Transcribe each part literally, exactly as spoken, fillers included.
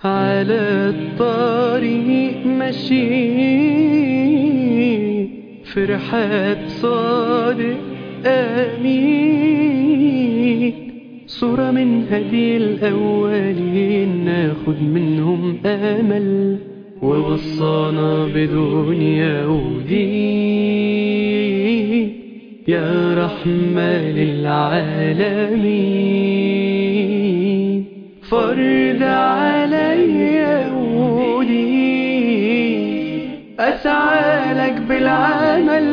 على الطريق ماشي في رحاب صادق أمين، صورة من هدي الأولين ناخد منهم أمل، ووصانا بدنيا ودين يا رحمة للعالمين. فرض عليا ودين أسعى لك بالعمل،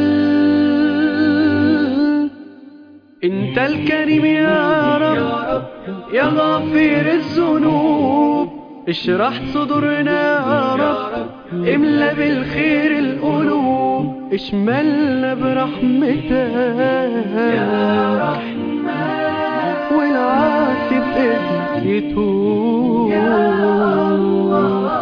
انت الكريم يا رب يا غفير الذنوب، اشرح صدورنا يا رب، املا بالخير القلوب، اشملنا برحمتك يا رحمن، والعاصي بإذنك يتوب يا الله.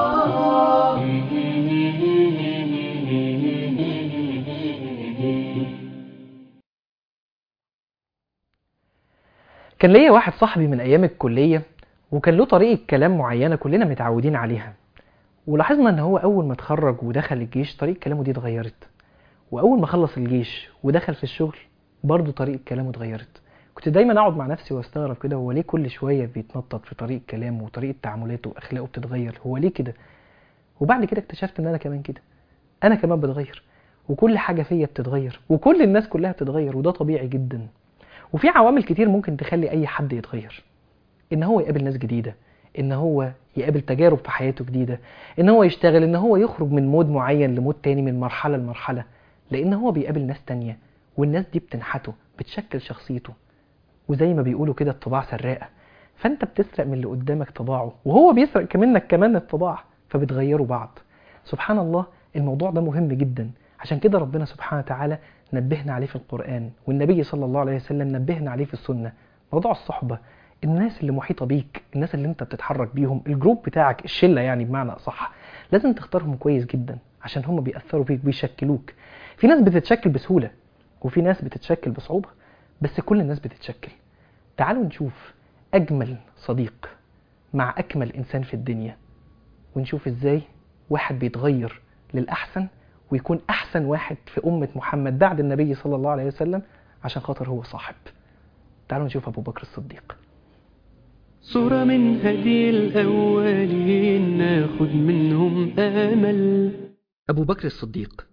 كان ليا واحد صاحبي من ايام الكليه، وكان له طريقه كلام معينه كلنا متعودين عليها، ولاحظنا ان هو اول ما اتخرج ودخل الجيش طريقه كلامه دي اتغيرت، واول ما خلص الجيش ودخل في الشغل برضه طريقه كلامه اتغيرت. كنت دايما اقعد مع نفسي واستغرب كده، هو ليه كل شويه بيتنطط في طريقه كلامه وطريقه تعاملاته واخلاقه بتتغير؟ هو ليه كده؟ وبعد كده اكتشفت ان انا كمان كده، انا كمان بتغير، وكل حاجه فيا بتتغير، وكل الناس كلها بتتغير، وده طبيعي جدا. وفي عوامل كتير ممكن تخلي اي حد يتغير، ان هو يقابل ناس جديده، ان هو يقابل تجارب في حياته جديده، ان هو يشتغل، ان هو يخرج من مود معين لمود تاني، من مرحله لمرحله، لان هو بيقابل ناس تانية، والناس دي بتنحته، بتشكل شخصيته. وزي ما بيقولوا كده الطباع سراقه، فانت بتسرق من اللي قدامك طباعه، وهو بيسرق منك كمان الطباع، فبتغيروا بعض. سبحان الله، الموضوع ده مهم جدا. عشان كده ربنا سبحانه وتعالى نبهنا عليه في القرآن، والنبي صلى الله عليه وسلم نبهنا عليه في السنة. موضوع الصحبة، الناس اللي محيطة بيك، الناس اللي انت بتتحرك بيهم، الجروب بتاعك، الشلة يعني بمعنى أصح، لازم تختارهم كويس جدا، عشان هم بيأثروا فيك، بيشكلوك. في ناس بتتشكل بسهولة، وفي ناس بتتشكل بصعوبة، بس كل الناس بتتشكل. تعالوا نشوف أجمل صديق مع أكمل إنسان في الدنيا، ونشوف إزاي واحد بيتغير للأحسن ويكون أحسن واحد في أمة محمد بعد النبي صلى الله عليه وسلم، عشان خاطر هو صاحب. تعالوا نشوف أبو بكر الصديق. صورة من هدي الأولين ناخد منهم أمل. أبو بكر الصديق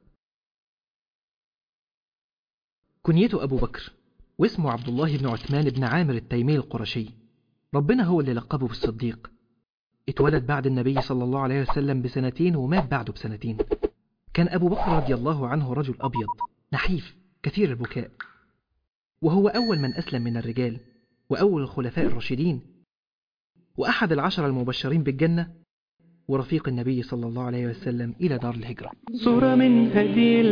كنيته أبو بكر، واسمه عبد الله بن عثمان بن عامر التيمي القرشي. ربنا هو اللي لقبه بالصديق. اتولد بعد النبي صلى الله عليه وسلم بسنتين، ومات بعده بسنتين. كان أبو بكر رضي الله عنه رجل أبيض نحيف كثير البكاء، وهو أول من أسلم من الرجال، وأول الخلفاء الراشدين، وأحد العشر المبشرين بالجنة، ورفيق النبي صلى الله عليه وسلم إلى دار الهجرة. صورة من هدي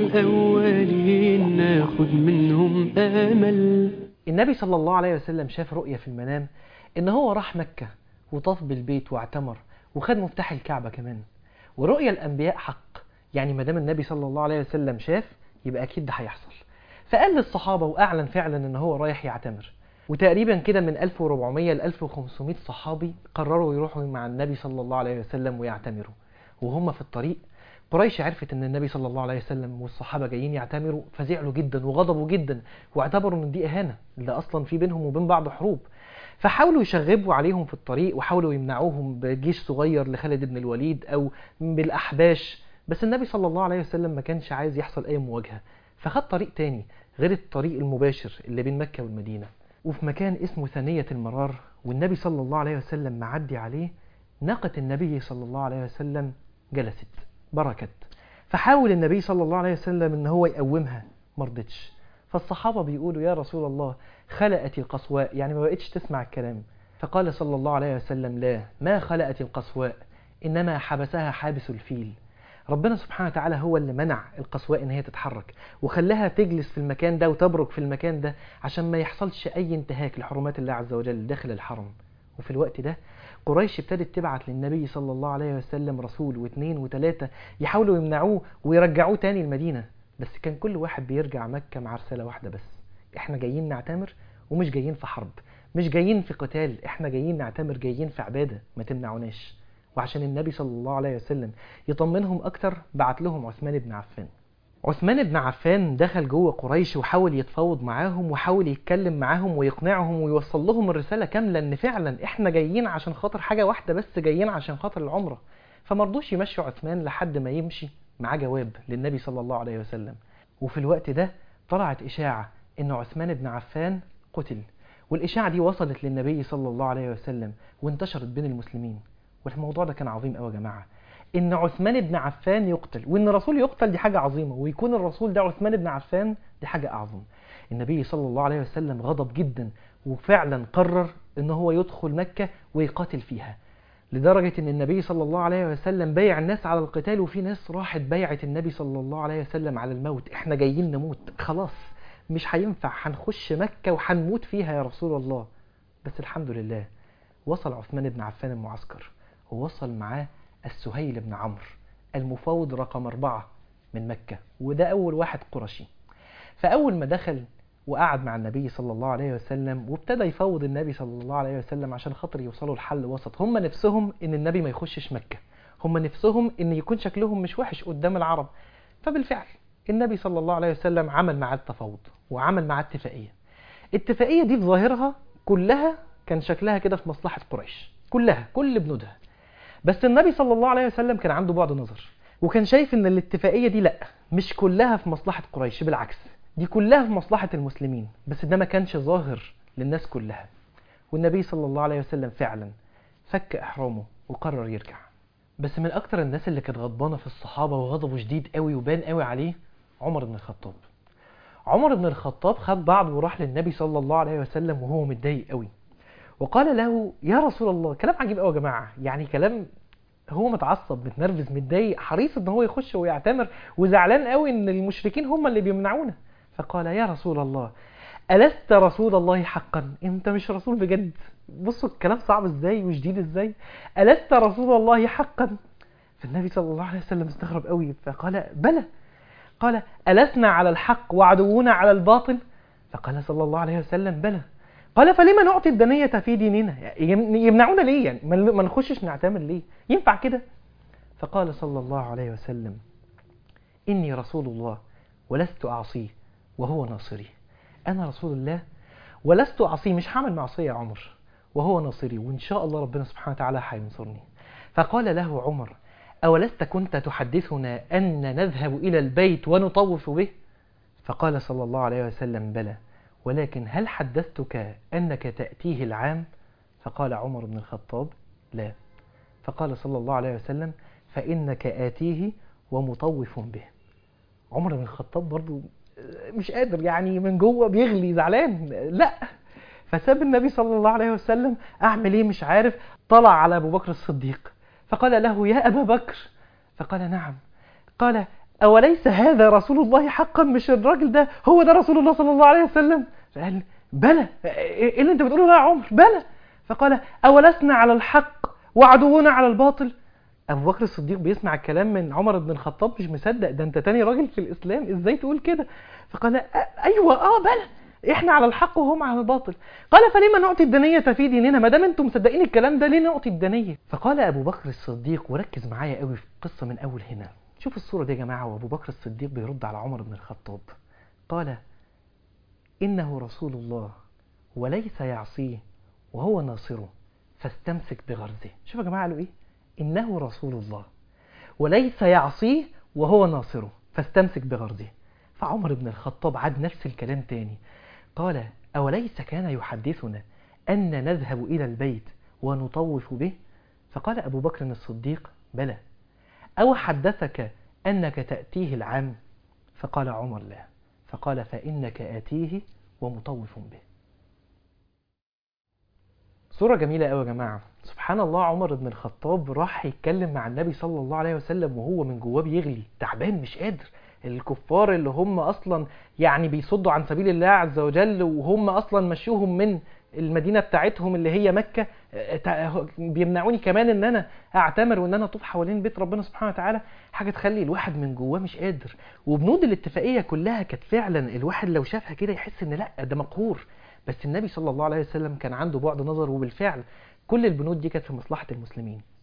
الأولين ناخد منهم أمل. النبي صلى الله عليه وسلم شاف رؤية في المنام، إن هو راح مكة وطاف بالبيت واعتمر، وخد مفتاح الكعبة كمان. ورؤية الأنبياء حق، يعني ما دام النبي صلى الله عليه وسلم شاف يبقى أكيد ده هيحصل. فقال للصحابة وأعلن فعلا إن هو رايح يعتمر، وتقريبا كده من ألف وأربعمية ل ألف وخمسمية صحابي قرروا يروحوا مع النبي صلى الله عليه وسلم ويعتمروا. وهم في الطريق قريش عرفت ان النبي صلى الله عليه وسلم والصحابة جايين يعتمروا، فزعلوا جدا وغضبوا جدا، واعتبروا ان دي اهانة، اللي اصلا في بينهم وبين بعض حروب. فحاولوا يشغبوا عليهم في الطريق، وحاولوا يمنعوهم بجيش صغير لخالد بن الوليد او بالاحباش. بس النبي صلى الله عليه وسلم ما كانش عايز يحصل اي مواجهة، فخد طريق تاني غير الطريق المباشر اللي بين مكة والمدينة. وفي مكان اسمه ثانية المرار، والنبي صلى الله عليه وسلم معدي عليه، ناقة النبي صلى الله عليه وسلم جلست بركت. فحاول النبي صلى الله عليه وسلم ان هو يقومها، مرضتش. فالصحابة بيقولوا يا رسول الله خلأت القصواء، يعني ما بقتش تسمع الكلام. فقال صلى الله عليه وسلم لا، ما خلأت القصواء، إنما حبسها حابس الفيل. ربنا سبحانه وتعالى هو اللي منع القصواء ان هي تتحرك، وخلاها تجلس في المكان ده وتبرك في المكان ده، عشان ما يحصلش اي انتهاك لحرمات الله عز وجل داخل الحرم. وفي الوقت ده قريش ابتدت تبعت للنبي صلى الله عليه وسلم رسول واثنين وثلاثة يحاولوا يمنعوه ويرجعوه تاني المدينة، بس كان كل واحد بيرجع مكة مع رسالة واحدة بس: احنا جايين نعتمر، ومش جايين في حرب، مش جايين في قتال، احنا جايين نعتمر، جايين في عبادة، ما تمنعوناش. وعشان النبي صلى الله عليه وسلم يطمنهم أكتر بعت لهم عثمان بن عفان. عثمان بن عفان دخل جوه قريش وحاول يتفاوض معاهم وحاول يتكلم معاهم ويقنعهم ويوصل لهم الرسالة كاملة ان فعلا احنا جايين عشان خاطر حاجة واحدة بس، جايين عشان خاطر العمرة. فمرضوش يمشوا عثمان لحد ما يمشي معاه جواب للنبي صلى الله عليه وسلم. وفي الوقت ده طلعت إشاعة ان عثمان بن عفان قتل، والإشاعة دي وصلت للنبي صلى الله عليه وسلم وانتشرت بين المسلمين. والموضوع ده كان عظيم قوي يا جماعة، ان عثمان بن عفان يقتل، وان الرسول يقتل دي حاجة عظيمة، ويكون الرسول ده عثمان بن عفان دي حاجة اعظم. النبي صلى الله عليه وسلم غضب جدا وفعلا قرر ان هو يدخل مكة ويقاتل فيها، لدرجة ان النبي صلى الله عليه وسلم بايع الناس على القتال، وفي ناس راحت بايعت النبي صلى الله عليه وسلم على الموت. احنا جايين نموت خلاص، مش هينفع، هنخش مكة وهنموت فيها يا رسول الله. بس الحمد لله وصل عثمان بن عفان المعسكر، ووصل معاه السهيل بن عمرو المفاوض رقم أربعة من مكة، وده أول واحد قرشي. فأول ما دخل وقعد مع النبي صلى الله عليه وسلم وابتدى يفاوض النبي صلى الله عليه وسلم عشان خاطر يوصلوا لحل وسط. هم نفسهم إن النبي ما يخشش مكة، هم نفسهم إن يكون شكلهم مش وحش قدام العرب. فبالفعل النبي صلى الله عليه وسلم عمل معاه التفاوض وعمل معاه اتفاقية. الاتفاقية دي في ظاهرها كلها كان شكلها كده في مصلحة قريش، كلها كل بنودها. بس النبي صلى الله عليه وسلم كان عنده بعد نظر، وكان شايف ان الاتفاقية دي لا، مش كلها في مصلحة قريش، بالعكس دي كلها في مصلحة المسلمين، بس ده ما كانش ظاهر للناس كلها. والنبي صلى الله عليه وسلم فعلا فك احرامه وقرر يرجع. بس من اكتر الناس اللي كانت غضبانة في الصحابة وغضبه شديد قوي وبان قوي عليه عمر بن الخطاب. عمر بن الخطاب خد بعضه وراح للنبي صلى الله عليه وسلم وهو متضايق قوي، وقال له يا رسول الله. كلام عجيب قوي يا جماعة، يعني كلام هو متعصب متنرفز متضايق حريص ان هو يخش ويعتمر وزعلان قوي ان المشركين هم اللي بيمنعونا. فقال يا رسول الله ألست رسول الله حقا؟ انت مش رسول بجد؟ بصوا الكلام صعب ازاي وشديد ازاي. ألست رسول الله حقا؟ فالنبي صلى الله عليه وسلم استغرب قوي فقال بلى. قال ألسنا على الحق وعدونا على الباطل؟ فقال صلى الله عليه وسلم بلى. قال فلما نعطي الدنية في ديننا؟ يمنعونا ليه؟ يعني ما نخشش نعتمر ليه؟ ينفع كده؟ فقال صلى الله عليه وسلم إني رسول الله ولست أعصيه وهو ناصري. أنا رسول الله ولست أعصيه، مش هعمل معصية يا عمر، وهو ناصري، وإن شاء الله ربنا سبحانه وتعالى هينصرني. فقال له عمر أولست كنت تحدثنا أن نذهب إلى البيت ونطوف به؟ فقال صلى الله عليه وسلم بلى، ولكن هل حدثتك أنك تأتيه العام؟ فقال عمر بن الخطاب لا. فقال صلى الله عليه وسلم فإنك آتيه ومطوف به. عمر بن الخطاب برضو مش قادر، يعني من جوه بيغلي زعلان، لا. فساب النبي صلى الله عليه وسلم، أعمل إيه مش عارف. طلع على أبو بكر الصديق فقال له يا أبا بكر. فقال نعم. قال أوليس هذا رسول الله حقا؟ مش الراجل ده هو ده رسول الله صلى الله عليه وسلم؟ فقال بلى. إيه اللي أنت بتقوله ده يا عمر؟ بلى. فقال أولسنا على الحق وعدونا على الباطل؟ أبو بكر الصديق بيسمع الكلام من عمر بن الخطاب مش مصدق، ده أنت تاني راجل في الإسلام، إزاي تقول كده؟ فقال أيوة آه بلى، إحنا على الحق وهم على الباطل. قال فلما نعطي الدنية في ديننا؟ ما دام أنتم مصدقين الكلام ده ليه نعطي الدنية؟ فقال أبو بكر الصديق، وركز معايا قوي في القصة من أول هنا، شوف الصورة دي يا جماعة، وأبو بكر الصديق بيرد على عمر بن الخطاب. قال إنه رسول الله وليس يعصيه وهو ناصره فاستمسك بغرزه. شوف يا جماعة قالوا إيه؟ إنه رسول الله وليس يعصيه وهو ناصره فاستمسك بغرزه. فعمر بن الخطاب عاد نفس الكلام تاني، قال أوليس كان يحدثنا أن نذهب إلى البيت ونطوف به؟ فقال أبو بكر الصديق بلى. أو حدثك أنك تأتيه العام؟ فقال عمر لا. فقال فإنك آتيه ومطوف به. صورة جميلة قوي يا جماعة. سبحان الله، عمر بن الخطاب راح يتكلم مع النبي صلى الله عليه وسلم وهو من جواه بيغلي تعبان مش قادر. الكفار اللي هم أصلا يعني بيصدوا عن سبيل الله عز وجل، وهم أصلا مشوهم من المدينة بتاعتهم اللي هي مكة، بيمنعوني كمان ان انا اعتمر وان انا اطوف حوالين بيت ربنا سبحانه وتعالى. حاجة تخلي الواحد من جواه مش قادر. وبنود الاتفاقية كلها كانت فعلا الواحد لو شافها كده يحس ان لا ده مقهور، بس النبي صلى الله عليه وسلم كان عنده بعد نظر، وبالفعل كل البنود دي كانت في مصلحة المسلمين.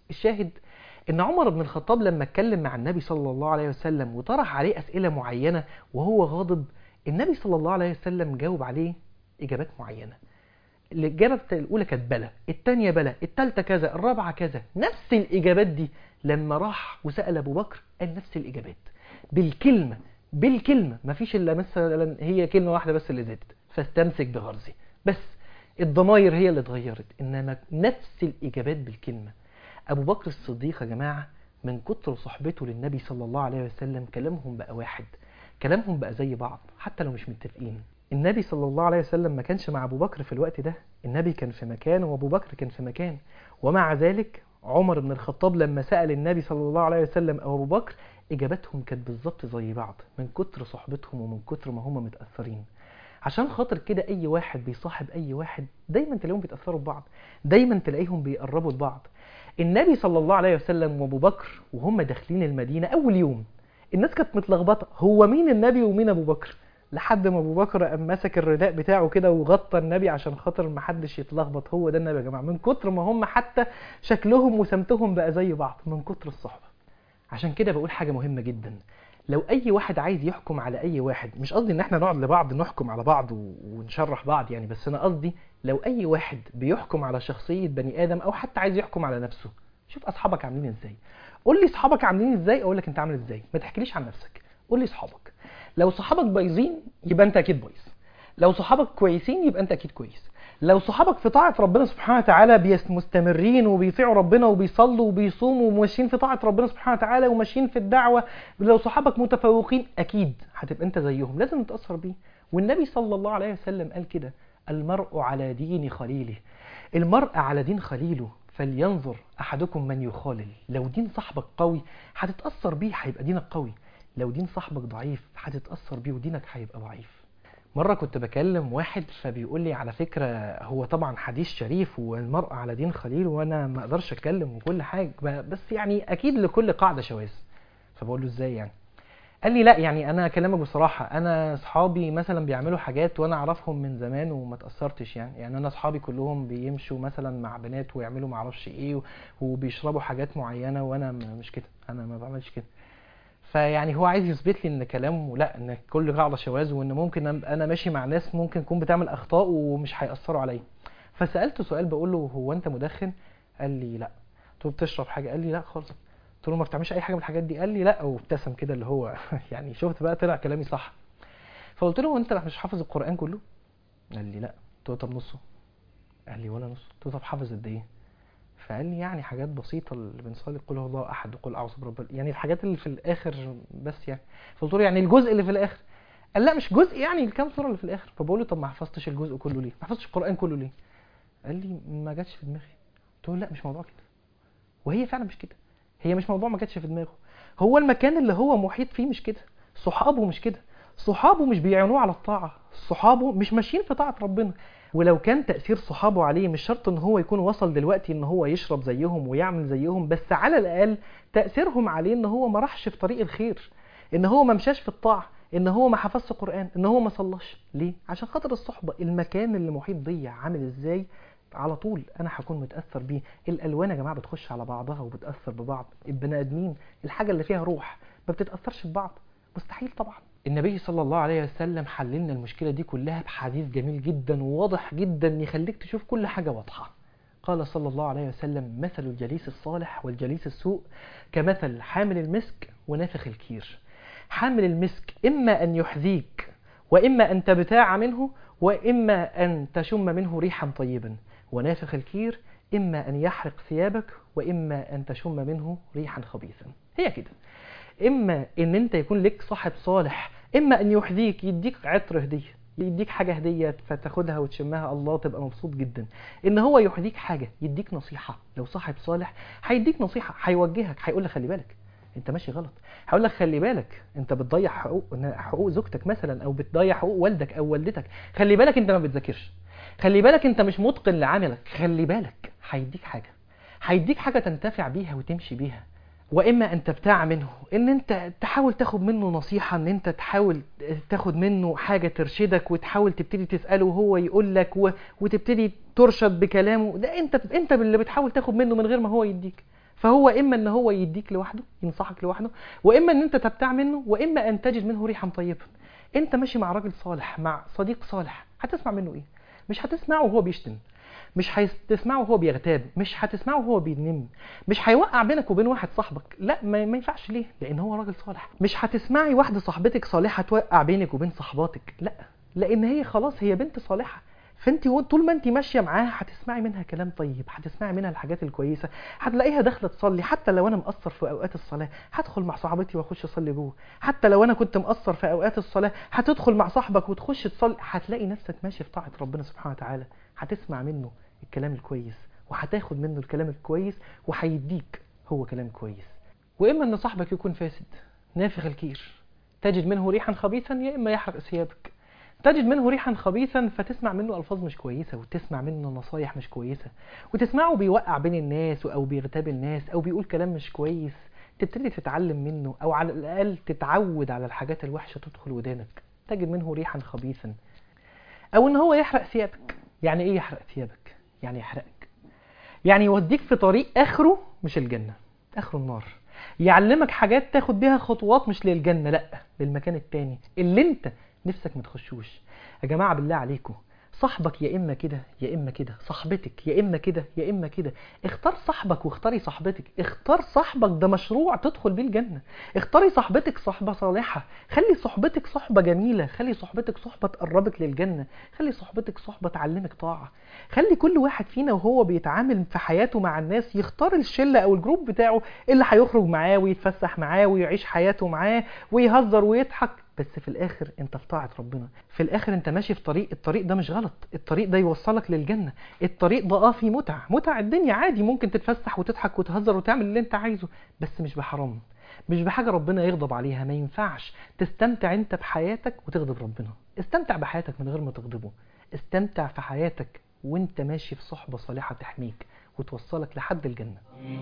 الشاهد ان عمر بن الخطاب لما اتكلم مع النبي صلى الله عليه وسلم وطرح عليه اسئله معينه وهو غاضب، النبي صلى الله عليه وسلم جاوب عليه اجابات معينه. الاجابه الاولى كانت بلى، الثانيه بلى، الثالثه كذا، الرابعه كذا. نفس الاجابات دي لما راح وسال ابو بكر قال نفس الاجابات بالكلمه بالكلمه، مفيش الا مثلا هي كلمه واحده بس اللي زادت، فاستمسك بغرزي. بس الضماير هي اللي اتغيرت، انما نفس الاجابات بالكلمه. ابو بكر الصديق يا جماعه من كتر صحبته للنبي صلى الله عليه وسلم كلامهم بقى واحد، كلامهم بقى زي بعض حتى لو مش متفقين. النبي صلى الله عليه وسلم ما كانش مع ابو بكر في الوقت ده، النبي كان في مكان وابو بكر كان في مكان، ومع ذلك عمر بن الخطاب لما سأل النبي صلى الله عليه وسلم او ابو بكر اجابتهم كانت بالظبط زي بعض من كتر صحبتهم ومن كتر ما هم متأثرين. عشان خاطر كده اي واحد بيصاحب اي واحد دايما تلاقيهم بيتأثروا ببعض، دايما تلاقيهم بيقربوا لبعض. النبي صلى الله عليه وسلم وابو بكر وهم داخلين المدينة اول يوم الناس كانت متلخبطة، هو مين النبي ومين ابو بكر؟ لحد ما ابو بكر قام مسك الرداء بتاعه كده وغطى النبي عشان خاطر ما حدش يتلخبط، هو ده النبي يا جماعة. من كتر ما هم حتى شكلهم وسمتهم بقى زي بعض من كتر الصحبة. عشان كده بقول حاجة مهمة جدا، لو اي واحد عايز يحكم على اي واحد، مش قصدي ان احنا نقعد لبعض نحكم على بعض ونشرح بعض يعني، بس انا قصدي لو اي واحد بيحكم على شخصية بني ادم او حتى عايز يحكم على نفسه، شوف اصحابك عاملين ازاي. قول لي اصحابك عاملين ازاي اقول لك انت عامل ازاي، ما تحكيليش عن نفسك، قول لي اصحابك. لو صحابك بايظين يبقى انت اكيد بايظ، لو صحابك كويسين يبقى انت اكيد كويس. لو صحابك في طاعة ربنا سبحانه وتعالى مستمرين وبيطيعوا ربنا وبيصلوا وبيصوموا وماشيين في طاعة ربنا سبحانه وتعالى وماشيين في الدعوة، لو صحابك متفوقين اكيد هتبقى انت زيهم، لازم نتأثر بيه. والنبي صلى الله عليه وسلم قال كده، المرء على دين خليله، المرء على دين خليله فلينظر احدكم من يخالل. لو دين صاحبك قوي هتتأثر بيه هيبقى دينك قوي، لو دين صاحبك ضعيف هتتأثر بيه ودينك هيبقى ضعيف. مرة كنت بكلم واحد فبيقول لي على فكرة هو طبعا حديث شريف والمرء على دين خليل وانا ما اقدرش اتكلم وكل حاجة، بس يعني اكيد لكل قاعدة شواذ. فبقول له ازاي يعني؟ قال لي لا يعني انا اكلمك بصراحة، انا اصحابي مثلا بيعملوا حاجات وانا اعرفهم من زمان وما تأثرتش يعني، يعني انا اصحابي كلهم بيمشوا مثلا مع بنات ويعملوا معرفش ايه وبيشربوا حاجات معينة وانا مش كده، انا ما بعملش كده. فيعني هو عايز يثبت لي ان كلامه لا، ان كل قاعده شواذ، وان ممكن انا ماشي مع ناس ممكن تكون بتعمل اخطاء ومش هيأثروا عليا. فسألته سؤال بقول له هو انت مدخن؟ قال لي لا. قلت له بتشرب حاجه؟ قال لي لا خالص. قلت له ما بتعملش اي حاجه من الحاجات دي؟ قال لي لا، وابتسم كده اللي هو يعني شفت بقى طلع كلامي صح. فقلت له انت مش حافظ القرآن كله؟ قال لي لا. قلت له طب نصه؟ قال لي ولا نص. قلت له طب حافظ قد ايه؟ فقال لي يعني حاجات بسيطة اللي بنصلي قل هو الله أحد وقل أعوذ برب، يعني الحاجات اللي في الآخر بس يعني. فقلت له يعني الجزء اللي في الآخر؟ قال لا مش جزء، يعني الكام سورة اللي في الآخر. فبقول له طب ما حفظتش الجزء كله ليه؟ ما حفظتش القرآن كله ليه؟ قال لي ما جاتش في دماغي. قلت له لا مش موضوع كده، وهي فعلا مش كده، هي مش موضوع ما جاتش في دماغه، هو المكان اللي هو محيط فيه مش كده، صحابه مش كده، صحابه مش بيعينوه على الطاعة، صحابه مش ماشيين في طاعة ربنا. ولو كان تأثير صحابه عليه مش شرط ان هو يكون وصل دلوقتي ان هو يشرب زيهم ويعمل زيهم، بس على الأقل تأثيرهم عليه ان هو ما راحش في طريق الخير، ان هو ما مشاش في الطاعة، ان هو ما حفظش قرآن، ان هو ما صلاش. ليه؟ عشان خاطر الصحبة. المكان اللي محيط بيا عامل ازاي على طول انا هكون متأثر بيه. الالوان يا جماعة بتخش على بعضها وبتأثر ببعض، البني ادمين الحاجة اللي فيها روح ما بتتأثرش ببعض؟ مستحيل طبعا. النبي صلى الله عليه وسلم حللنا المشكلة دي كلها بحديث جميل جدا وواضح جدا يخليك تشوف كل حاجة واضحة. قال صلى الله عليه وسلم مثل الجليس الصالح والجليس السوء كمثل حامل المسك ونافخ الكير. حامل المسك إما أن يحذيك وإما أن تبتاع منه وإما أن تشم منه ريحا طيبا، ونافخ الكير إما أن يحرق ثيابك وإما أن تشم منه ريحا خبيثا. هي كده، إما أن أنت يكون لك صاحب صالح، إما أن يحذيك يديك عطر هدية، يديك حاجة هدية فتاخدها وتشمها الله تبقى مبسوط جدا. إن هو يحذيك حاجة، يديك نصيحة. لو صاحب صالح هيديك نصيحة، هيوجهك، هيقول لك خلي بالك انت ماشي غلط، هقول لك خلي بالك انت بتضيع حقوق حقوق زوجتك مثلا، او بتضيع حقوق والدك او والدتك، خلي بالك انت ما بتذاكرش، خلي بالك انت مش متقن لعملك، خلي بالك. هيديك حاجه، هيديك حاجه تنتفع بيها وتمشي بيها. واما ان تبتاع منه، ان انت تحاول تاخد منه نصيحه، ان انت تحاول تاخد منه حاجه ترشدك وتحاول تبتدي تساله وهو يقول لك و... وتبتدي ترشد بكلامه. ده انت انت اللي بتحاول تاخد منه من غير ما هو يديك. فهو اما ان هو يديك لوحده، ينصحك لوحده، واما ان انت تبتاع منه، واما ان تجد منه ريحا طيبه. انت ماشي مع راجل صالح، مع صديق صالح، هتسمع منه ايه؟ مش هتسمعه وهو بيشتم، مش هتسمعه وهو بيغتاب، مش هتسمعه وهو بينم، مش هيوقع بينك وبين واحد صاحبك، لا ما, ما ينفعش. ليه؟ لان هو راجل صالح. مش هتسمعي واحده صاحبتك صالحه توقع بينك وبين صحباتك، لا، لان هي خلاص هي بنت صالحه. فانت طول ما انت ماشيه معاها هتسمعي منها كلام طيب، هتسمعي منها الحاجات الكويسه، هتلاقيها داخله تصلي. حتى لو انا مقصر في اوقات الصلاه هدخل مع صاحبتي واخش اصلي جوه. حتى لو انا كنت مقصر في اوقات الصلاه هتدخل مع صاحبك وتخش تصلي. هتلاقي نفسك ماشي في طاعه ربنا سبحانه وتعالى، هتسمع منه الكلام الكويس وهتاخد منه الكلام الكويس وهيديك هو كلام كويس. واما ان صاحبك يكون فاسد نافخ الكير، تجد منه ريحا خبيثا، يا اما يحرق ثيابك. تجد منه ريحا خبيثا فتسمع منه الفاظ مش كويسه، وتسمع منه نصايح مش كويسه، وتسمعه بيوقع بين الناس او بيغتاب الناس او بيقول كلام مش كويس. تبتدي تتعلم منه، او على الاقل تتعود على الحاجات الوحشه تدخل ودانك. تجد منه ريحا خبيثا. او ان هو يحرق ثيابك. يعني ايه يحرق ثيابك؟ يعني يحرقك، يعني يوديك في طريق اخره مش الجنه، اخره النار. يعلمك حاجات تاخد بيها خطوات مش للجنه، لا، للمكان التاني اللي انت نفسك ما تخشوش. يا جماعه بالله عليكم، صاحبك يا اما كده يا اما كده، صاحبتك يا اما كده يا اما كده. اختار صاحبك واختاري صاحبتك. اختار صاحبك، ده مشروع تدخل بيه الجنه. اختاري صاحبتك صحبه صالحه، خلي صحبتك صحبه جميله، خلي صحبتك صحبه تقربك للجنه، خلي صحبتك صحبه تعلمك طاعه. خلي كل واحد فينا وهو بيتعامل في حياته مع الناس يختار الشله او الجروب بتاعه اللي هيخرج معاه ويتفسح معاه ويعيش حياته معاه ويهزر ويضحك. بس في الاخر انت في طاعه ربنا، في الاخر انت ماشي في طريق، الطريق ده مش غلط، الطريق ده يوصلك للجنه. الطريق ده اه فيه متع، متع الدنيا عادي، ممكن تتفسح وتضحك وتهزر وتعمل اللي انت عايزه، بس مش بحرام، مش بحاجه ربنا يغضب عليها. ما ينفعش تستمتع انت بحياتك وتغضب ربنا. استمتع بحياتك من غير ما تغضبه. استمتع في حياتك وانت ماشي في صحبه صالحه تحميك وتوصلك لحد الجنه.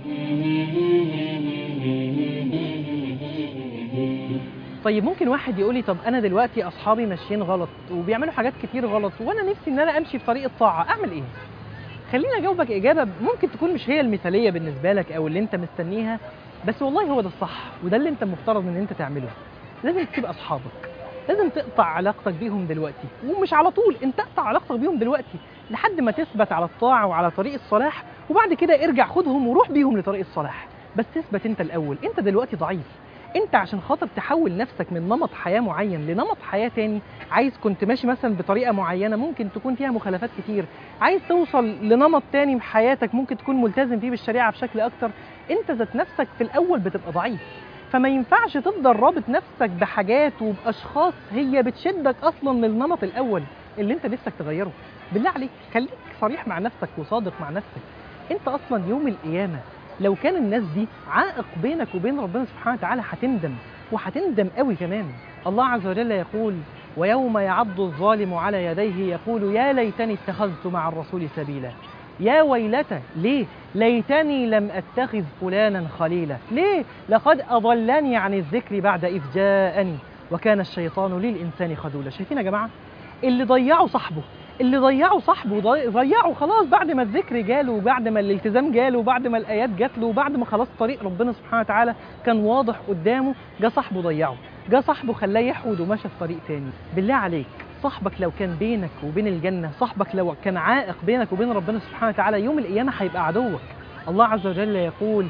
طيب ممكن واحد يقولي طب انا دلوقتي اصحابي ماشيين غلط وبيعملوا حاجات كتير غلط، وانا نفسي ان انا امشي في طريق الطاعه، اعمل ايه؟ خليني اجاوبك اجابه ممكن تكون مش هي المثاليه بالنسبه لك او اللي انت مستنيها، بس والله هو ده الصح وده اللي انت مفترض ان انت تعمله. لازم تسيب اصحابك، لازم تقطع علاقتك بيهم دلوقتي، ومش على طول، انت اقطع علاقتك بيهم دلوقتي لحد ما تثبت على الطاعه وعلى طريق الصلاح، وبعد كده ارجع خدهم وروح بيهم لطريق الصلاح. بس تثبت انت الاول. انت دلوقتي ضعيف، انت عشان خاطر تحول نفسك من نمط حياه معين لنمط حياه تاني، عايز كنت ماشي مثلا بطريقه معينه ممكن تكون فيها مخالفات كتير، عايز توصل لنمط تاني في حياتك ممكن تكون ملتزم فيه بالشريعه بشكل اكتر، انت ذات نفسك في الاول بتبقى ضعيف. فما ينفعش تفضل رابط نفسك بحاجات وباشخاص هي بتشدك اصلا للنمط الاول اللي انت نفسك تغيره. بالله عليك خليك صريح مع نفسك وصادق مع نفسك. انت اصلا يوم القيامه لو كان الناس دي عائق بينك وبين ربنا سبحانه وتعالى هتندم، وهتندم قوي كمان. الله عز وجل يقول: ويوم يعض الظالم على يديه يقول يا ليتني اتخذت مع الرسول سبيلا. يا ويلتى، ليه؟ ليتني لم اتخذ فلانا خليلا. ليه؟ لقد اضلني عن الذكر بعد اذ جاءني وكان الشيطان للانسان خذولا. شايفين يا جماعه اللي ضيعوا صاحبه، اللي ضيعوا صاحبه ضيعوا خلاص بعد ما الذكر جاله وبعد ما الالتزام جاله وبعد ما الايات جات له وبعد ما خلاص طريق ربنا سبحانه وتعالى كان واضح قدامه، جه صاحبه ضيعه، جه صاحبه خلاه يحود ومشى في طريق تاني. بالله عليك صاحبك لو كان بينك وبين الجنه، صاحبك لو كان عائق بينك وبين ربنا سبحانه وتعالى، يوم القيامه هيبقى عدوك. الله عز وجل يقول: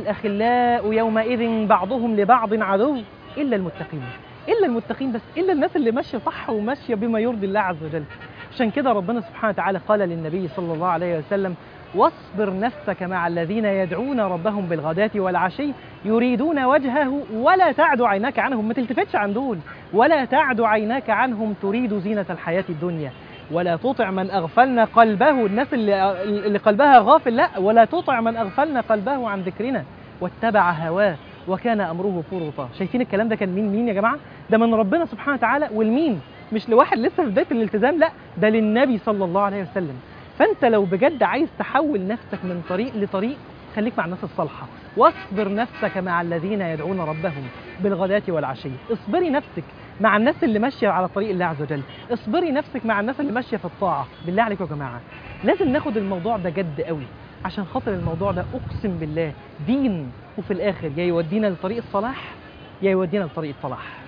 الاخلاء يومئذ بعضهم لبعض عدو الا المتقين. الا المتقين بس، الا الناس اللي ماشيه صح وماشيه بما يرضي الله عز وجل. عشان كده ربنا سبحانه وتعالى قال للنبي صلى الله عليه وسلم: واصبر نفسك مع الذين يدعون ربهم بالغداة والعشي يريدون وجهه ولا تعد عيناك عنهم. ما تلتفتش عن دول، ولا تعد عيناك عنهم تريد زينة الحياة الدنيا ولا تطع من أغفلنا قلبه، الناس اللي, اللي قلبها غافل، لا، ولا تطع من أغفلنا قلبه عن ذكرنا واتبع هواه وكان أمره فرطا. شايفين الكلام ده كان مين مين يا جماعة؟ ده من ربنا سبحانه وتعالى، والمين؟ مش لواحد لسه في بداية الالتزام، لا، ده للنبي صلى الله عليه وسلم. فأنت لو بجد عايز تحول نفسك من طريق لطريق، خليك مع الناس الصالحة. واصبر نفسك مع الذين يدعون ربهم بالغداة والعشي. اصبري نفسك مع الناس اللي ماشية على طريق الله عز وجل، اصبري نفسك مع الناس اللي ماشية في الطاعة. بالله عليكم يا جماعة لازم ناخد الموضوع ده جد قوي. عشان خاطر الموضوع ده اقسم بالله دين، وفي الاخر يا يودينا لطريق الصلاح يا يودينا لطريق الصلاح.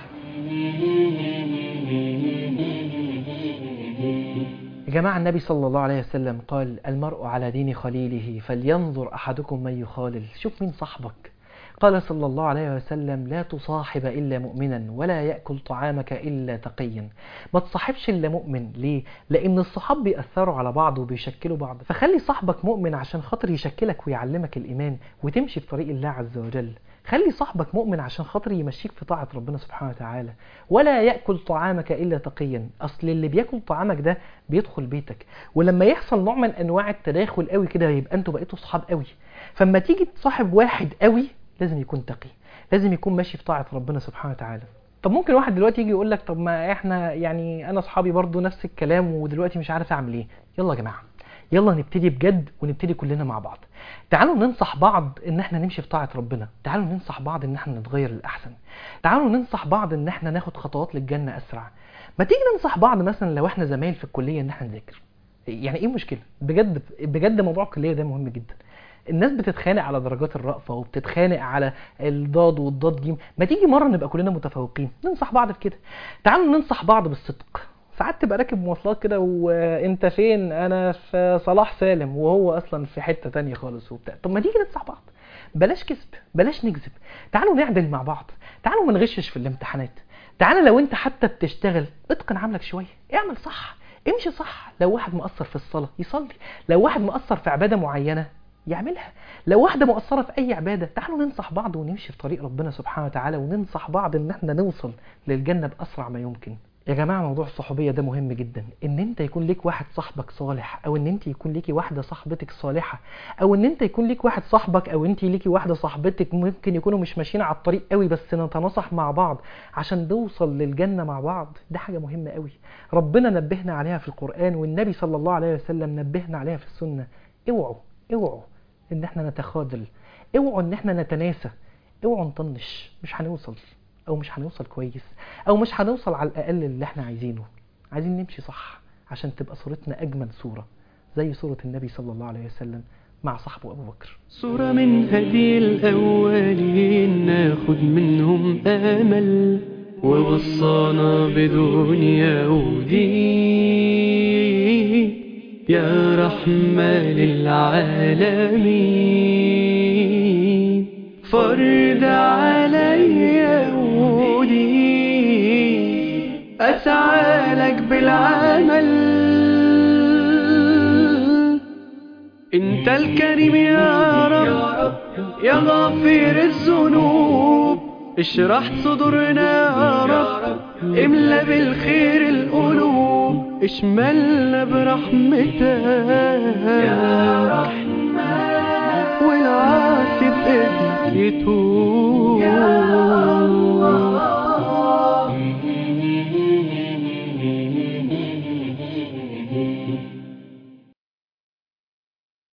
يا جماعة النبي صلى الله عليه وسلم قال المرء على دين خليله فلينظر أحدكم من يخالل. شوف مين صاحبك. قال صلى الله عليه وسلم لا تصاحب إلا مؤمنا ولا يأكل طعامك إلا تقيا. ما تصاحبش إلا مؤمن. ليه؟ لأن الصحاب بيأثروا على بعض وبيشكلوا بعض، فخلي صاحبك مؤمن عشان خاطر يشكلك ويعلمك الإيمان وتمشي في طريق الله عز وجل. خلي صاحبك مؤمن عشان خاطر يمشيك في طاعة ربنا سبحانه وتعالى. ولا يأكل طعامك إلا تقيا. أصل اللي بيأكل طعامك ده بيدخل بيتك، ولما يحصل نوع من أنواع التداخل قوي كده يبقى أنتوا بقيتوا صحاب قوي. فما تيجي تصاحب واحد قوي لازم يكون تقي، لازم يكون ماشي في طاعة ربنا سبحانه وتعالى. طب ممكن واحد دلوقتي يجي يقول لك طب ما احنا يعني انا اصحابي برضو نفس الكلام ودلوقتي مش عارف اعمل ايه. يلا يا جماعة يلا نبتدي بجد ونبتدي كلنا مع بعض. تعالوا ننصح بعض ان احنا نمشي في طاعة ربنا، تعالوا ننصح بعض ان احنا نتغير للأحسن، تعالوا ننصح بعض ان احنا ناخد خطوات للجنة اسرع. ما تيجي ننصح بعض مثلا لو احنا زمايل في الكلية ان احنا نذاكر. يعني ايه مشكلة؟ بجد بجد موضوع الكلية ده مهم جدا. الناس بتتخانق على درجات الرأفة وبتتخانق على الضاد والضاد جيم. ما تيجي مرة نبقى كلنا متفوقين ننصح بعض في كده. تعالوا ننصح بعض بالصدق. ساعات تبقى راكب مواصلات كده وانت فين؟ انا في صلاح سالم وهو اصلا في حتة تانية خالص وبتاع. طب ما تيجي ننصح بعض، بلاش كذب بلاش نكذب، تعالوا نعدل مع بعض، تعالوا ما نغشش في الامتحانات، تعالوا لو انت حتى بتشتغل اتقن عملك شوية، اعمل صح امشي صح. لو واحد مقصر في الصلاة يصلي، لو واحد مقصر في عبادة معينة يعملها، لو واحدة مقصرة في أي عبادة تعالوا ننصح بعض ونمشي في طريق ربنا سبحانه وتعالى وننصح بعض إن احنا نوصل للجنة بأسرع ما يمكن. يا جماعة موضوع الصحوبية ده مهم جدا. إن أنت يكون ليك واحد صاحبك صالح، أو إن أنت يكون ليكي واحدة صاحبتك صالحة، أو إن أنت يكون ليك واحد صاحبك أو أنت ليكي واحدة صاحبتك ممكن يكونوا مش ماشيين على الطريق قوي بس نتناصح مع بعض عشان نوصل للجنة مع بعض. ده حاجة مهمة قوي ربنا نبهنا عليها في القرآن والنبي صلى الله عليه وسلم نبهنا عليها في السنة. اوعوا اوعوا ان احنا نتخاذل، اوعوا ان احنا نتناسى، اوعوا نطنش. مش هنوصل او مش هنوصل كويس او مش هنوصل على الاقل اللي احنا عايزينه. عايزين نمشي صح عشان تبقى صورتنا اجمل صورة زي صورة النبي صلى الله عليه وسلم مع صاحبه ابو بكر. صورة من هدي الاولين ناخد منهم امل ووصانا بدنيا ودين يا رحمة للعالمين. فرد علي ودي أسعى لك بالعمل. انت الكريم يا رب يا غفير الذنوب. اشرح صدورنا يا رب املى بالخير القلوب. اشملنا برحمتك يا رحمن والعاصي بإذنك يتوب.